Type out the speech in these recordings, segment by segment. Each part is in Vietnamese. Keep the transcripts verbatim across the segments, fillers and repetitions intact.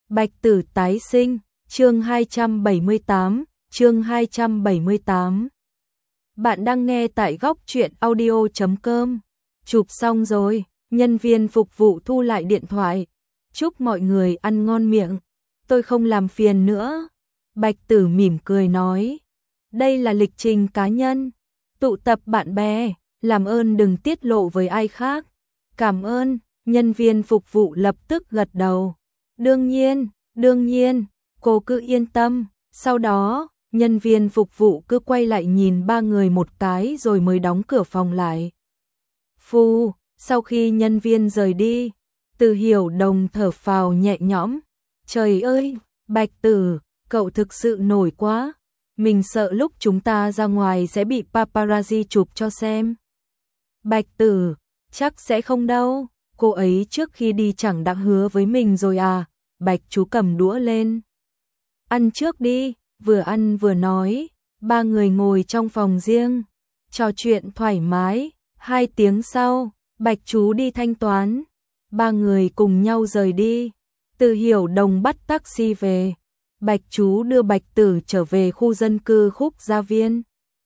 Bạch Tử tái sinh, chương hai trăm bảy mươi tám, chương hai trăm bảy mươi tám. Bạn đang nghe tại góc truyện audio chấm com. Chụp xong rồi, nhân viên phục vụ thu lại điện thoại. Chúc mọi người ăn ngon miệng, tôi không làm phiền nữa. Bạch Tử mỉm cười nói, đây là lịch trình cá nhân, tụ tập bạn bè, làm ơn đừng tiết lộ với ai khác. Cảm ơn, nhân viên phục vụ lập tức gật đầu. Đương nhiên, đương nhiên, cô cứ yên tâm. Sau đó, nhân viên phục vụ cứ quay lại nhìn ba người một cái rồi mới đóng cửa phòng lại. Phu, sau khi nhân viên rời đi, Từ Hiểu Đồng thở phào nhẹ nhõm. Trời ơi, Bạch Tử, cậu thực sự nổi quá. Mình sợ lúc chúng ta ra ngoài sẽ bị paparazzi chụp cho xem. Bạch Tử, chắc sẽ không đâu. Cô ấy trước khi đi chẳng đã hứa với mình rồi à. Bạch chú cầm đũa lên. Ăn trước đi, vừa ăn vừa nói. Ba người ngồi trong phòng riêng, trò chuyện thoải mái. Hai tiếng sau, Bạch chú đi thanh toán. Ba người cùng nhau rời đi. Từ Hiểu Đồng bắt taxi về. Bạch chú đưa Bạch Tử trở về khu dân cư Khúc Gia Viên.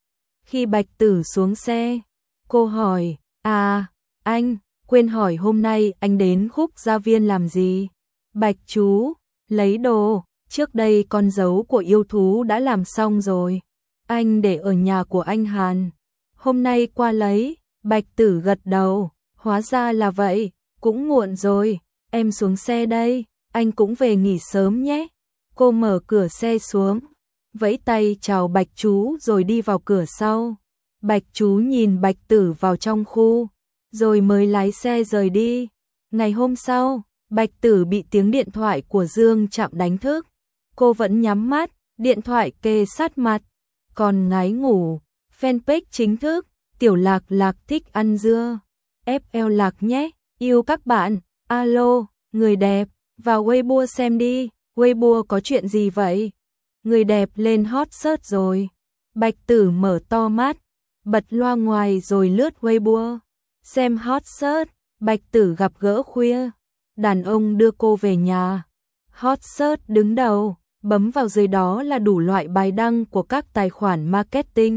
Khi Bạch Tử xuống xe, cô hỏi, à, anh, quên hỏi hôm nay anh đến Khúc Gia Viên làm gì? Bạch chú, lấy đồ, trước đây con dấu của yêu thú đã làm xong rồi. Anh để ở nhà của anh Hàn. Hôm nay qua lấy. Bạch Tử gật đầu, hóa ra là vậy, cũng muộn rồi, em xuống xe đây, anh cũng về nghỉ sớm nhé. Cô mở cửa xe xuống, vẫy tay chào Bạch chú rồi đi vào cửa sau. Bạch chú nhìn Bạch Tử vào trong khu, rồi mới lái xe rời đi. Ngày hôm sau, Bạch Tử bị tiếng điện thoại của Dương Trạm đánh thức. Cô vẫn nhắm mắt, điện thoại kề sát mặt, còn ngái ngủ. Fanpage chính thức, Tiểu Lạc Lạc thích ăn dưa. ép lờ Lạc nhé, yêu các bạn. Alo, người đẹp, vào Weibo xem đi. Weibo có chuyện gì vậy? Người đẹp lên hot search rồi. Bạch Tử mở to mắt, bật loa ngoài rồi lướt Weibo. Xem hot search, Bạch Tử gặp gỡ khuya. Đàn ông đưa cô về nhà. Hot search đứng đầu, bấm vào dưới đó là đủ loại bài đăng của các tài khoản marketing.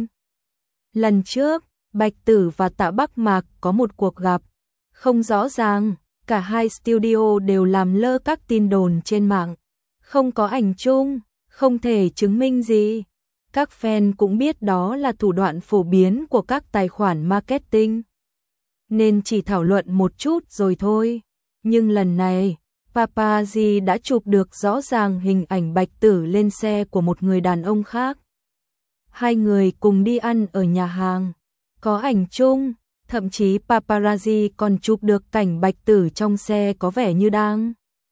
Lần trước, Bạch Tử và Tạ Bắc Mạc có một cuộc gặp không rõ ràng, cả hai studio đều làm lơ các tin đồn trên mạng. Không có ảnh chung, không thể chứng minh gì. Các fan cũng biết đó là thủ đoạn phổ biến của các tài khoản marketing, nên chỉ thảo luận một chút rồi thôi. Nhưng lần này, paparazzi đã chụp được rõ ràng hình ảnh Bạch Tử lên xe của một người đàn ông khác. Hai người cùng đi ăn ở nhà hàng, có ảnh chung, thậm chí paparazzi còn chụp được cảnh Bạch Tử trong xe có vẻ như đang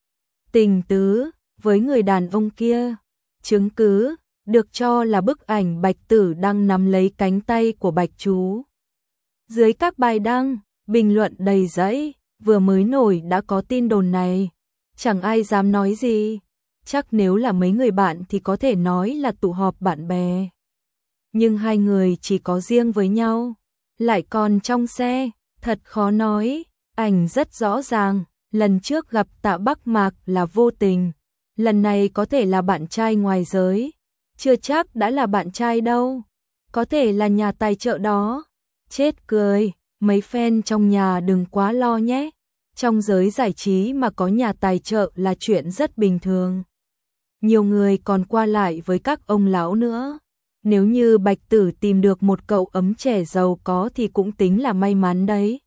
tình tứ với người đàn ông kia. Chứng cứ được cho là bức ảnh Bạch Tử đang nắm lấy cánh tay của Bạch chú. Dưới các bài đăng, bình luận đầy rẫy, vừa mới nổi đã có tin đồn này. Chẳng ai dám nói gì, chắc nếu là mấy người bạn thì có thể nói là tụ họp bạn bè. Nhưng hai người chỉ có riêng với nhau, lại còn trong xe, thật khó nói. Ảnh rất rõ ràng, lần trước gặp Tạ Bắc Mạc là vô tình, lần này có thể là bạn trai ngoài giới, chưa chắc đã là bạn trai đâu, có thể là nhà tài trợ đó. Chết cười, mấy fan trong nhà đừng quá lo nhé, trong giới giải trí mà có nhà tài trợ là chuyện rất bình thường. Nhiều người còn qua lại với các ông lão nữa. Nếu như Bạch Tử tìm được một cậu ấm trẻ giàu có thì cũng tính là may mắn đấy.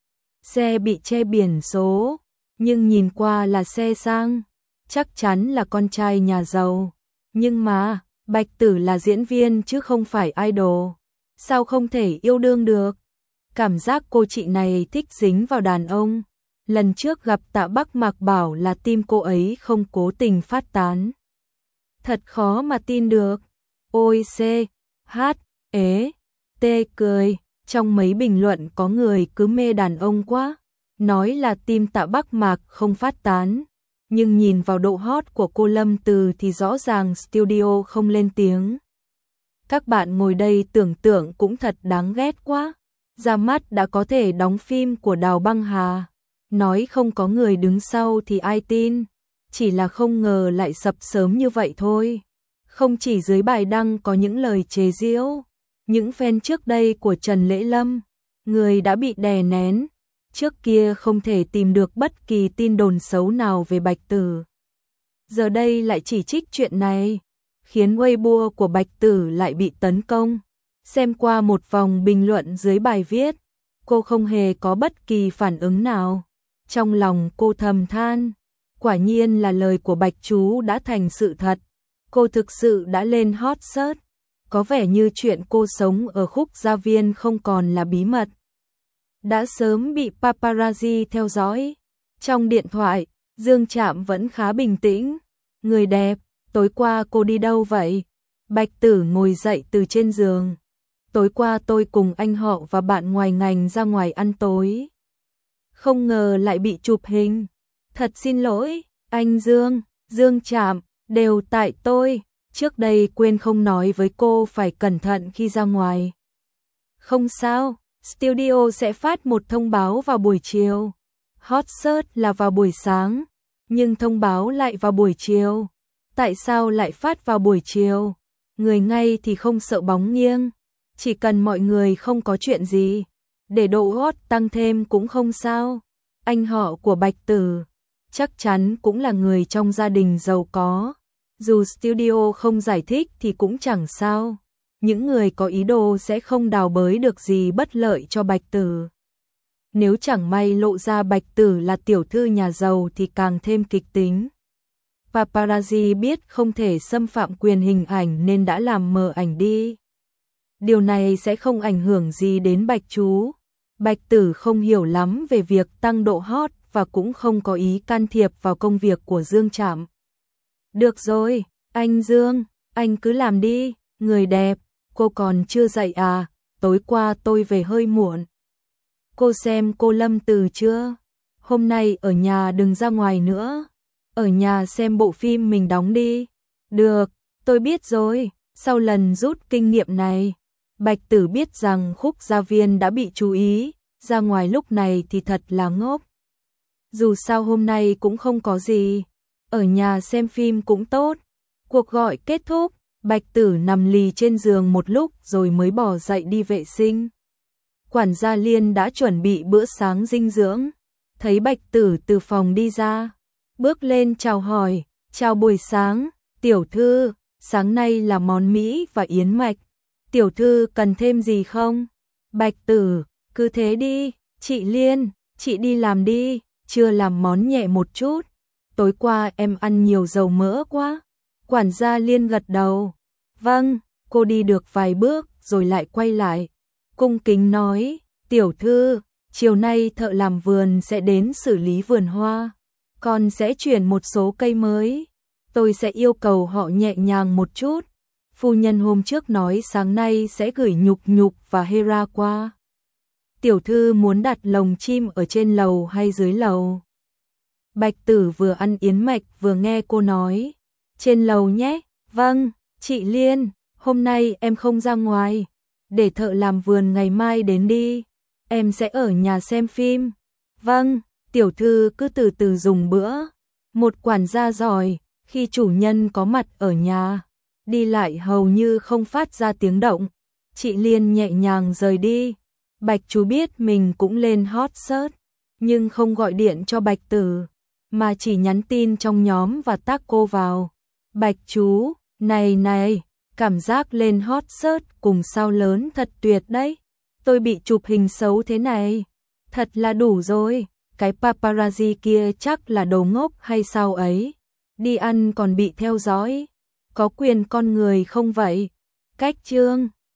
Xe bị che biển số, nhưng nhìn qua là xe sang, chắc chắn là con trai nhà giàu. Nhưng mà, Bạch Tử là diễn viên chứ không phải idol, sao không thể yêu đương được? Cảm giác cô chị này thích dính vào đàn ông. Lần trước gặp Tạ Bắc Mạc bảo là tim cô ấy không cố tình phát tán. Thật khó mà tin được. Ôi c, h, ế, t cười, trong mấy bình luận có người cứ mê đàn ông quá, nói là tim Tạ Bắc Mạc không phát tán, nhưng nhìn vào độ hot của cô Lâm Từ thì rõ ràng studio không lên tiếng. Các bạn ngồi đây tưởng tượng cũng thật đáng ghét quá, ra mắt đã có thể đóng phim của Đào Băng Hà, nói không có người đứng sau thì ai tin. chỉ là không ngờ lại sập sớm như vậy thôi. Không chỉ dưới bài đăng có những lời chế giễu, những fan trước đây của Trần Lễ Lâm, người đã bị đè nén, trước kia không thể tìm được bất kỳ tin đồn xấu nào về Bạch Tử. Giờ đây lại chỉ trích chuyện này, khiến Weibo của Bạch Tử lại bị tấn công. Xem qua một vòng bình luận dưới bài viết, cô không hề có bất kỳ phản ứng nào. Trong lòng cô thầm than, quả nhiên là lời của Bạch Chú đã thành sự thật. Cô thực sự đã lên hot search, có vẻ như chuyện cô sống ở Khúc Gia Viên không còn là bí mật. Đã sớm bị paparazzi theo dõi. Trong điện thoại, Dương Trạm vẫn khá bình tĩnh. Người đẹp, tối qua cô đi đâu vậy? Bạch Tử ngồi dậy từ trên giường. Tối qua tôi cùng anh họ và bạn ngoài ngành ra ngoài ăn tối. Không ngờ lại bị chụp hình. Thật xin lỗi, anh Dương, Dương Trạm, đều tại tôi. Trước đây quên không nói với cô phải cẩn thận khi ra ngoài. Không sao, studio sẽ phát một thông báo vào buổi chiều. Hot search là vào buổi sáng, nhưng thông báo lại vào buổi chiều. Tại sao lại phát vào buổi chiều? Người ngay thì không sợ bóng nghiêng. Chỉ cần mọi người không có chuyện gì, để độ hot tăng thêm cũng không sao. Anh họ của Bạch Tử chắc chắn cũng là người trong gia đình giàu có. Dù studio không giải thích thì cũng chẳng sao. Những người có ý đồ sẽ không đào bới được gì bất lợi cho Bạch Tử. Nếu chẳng may lộ ra Bạch Tử là tiểu thư nhà giàu thì càng thêm kịch tính. Paparazzi biết không thể xâm phạm quyền hình ảnh nên đã làm mờ ảnh đi. Điều này sẽ không ảnh hưởng gì đến Bạch Chú. Bạch Tử không hiểu lắm về việc tăng độ hot và cũng không có ý can thiệp vào công việc của Dương Trạm. Được rồi, anh Dương, anh cứ làm đi, người đẹp, cô còn chưa dậy à, tối qua tôi về hơi muộn. Cô xem cô Lâm Từ chưa? Hôm nay ở nhà đừng ra ngoài nữa, ở nhà xem bộ phim mình đóng đi. Được, tôi biết rồi, sau lần rút kinh nghiệm này, Bạch Tử biết rằng Khúc Gia Viên đã bị chú ý, ra ngoài lúc này thì thật là ngốc. Dù sao hôm nay cũng không có gì, ở nhà xem phim cũng tốt. Cuộc gọi kết thúc, Bạch Tử nằm lì trên giường một lúc rồi mới bò dậy đi vệ sinh. Quản gia Liên đã chuẩn bị bữa sáng dinh dưỡng, thấy Bạch Tử từ phòng đi ra, bước lên chào hỏi, chào buổi sáng, tiểu thư, sáng nay là món Mỹ và yến mạch, tiểu thư cần thêm gì không? Bạch Tử, cứ thế đi, chị Liên, chị đi làm đi, chưa làm món nhẹ một chút, tối qua em ăn nhiều dầu mỡ quá. Quản gia Liên gật đầu, vâng, cô đi được vài bước rồi lại quay lại, cung kính nói, tiểu thư, chiều nay thợ làm vườn sẽ đến xử lý vườn hoa, con sẽ chuyển một số cây mới, tôi sẽ yêu cầu họ nhẹ nhàng một chút. Phu nhân hôm trước nói sáng nay sẽ gửi Nhục Nhục và Hera qua. Tiểu thư muốn đặt lồng chim ở trên lầu hay dưới lầu? Bạch Tử vừa ăn yến mạch vừa nghe cô nói, trên lầu nhé. Vâng, chị Liên, hôm nay em không ra ngoài, để thợ làm vườn ngày mai đến đi, em sẽ ở nhà xem phim. Vâng, tiểu thư cứ từ từ dùng bữa. Một quản gia giỏi, khi chủ nhân có mặt ở nhà, đi lại hầu như không phát ra tiếng động. Chị Liên nhẹ nhàng rời đi. Bạch Chú biết mình cũng lên hot search, nhưng không gọi điện cho Bạch Tử, mà chỉ nhắn tin trong nhóm và tag cô vào. Bạch Chú, này này, cảm giác lên hot search cùng sao lớn thật tuyệt đấy. Tôi bị chụp hình xấu thế này, thật là đủ rồi. Cái paparazzi kia chắc là đồ ngốc hay sao ấy. Đi ăn còn bị theo dõi, có quyền con người không vậy? Cách chương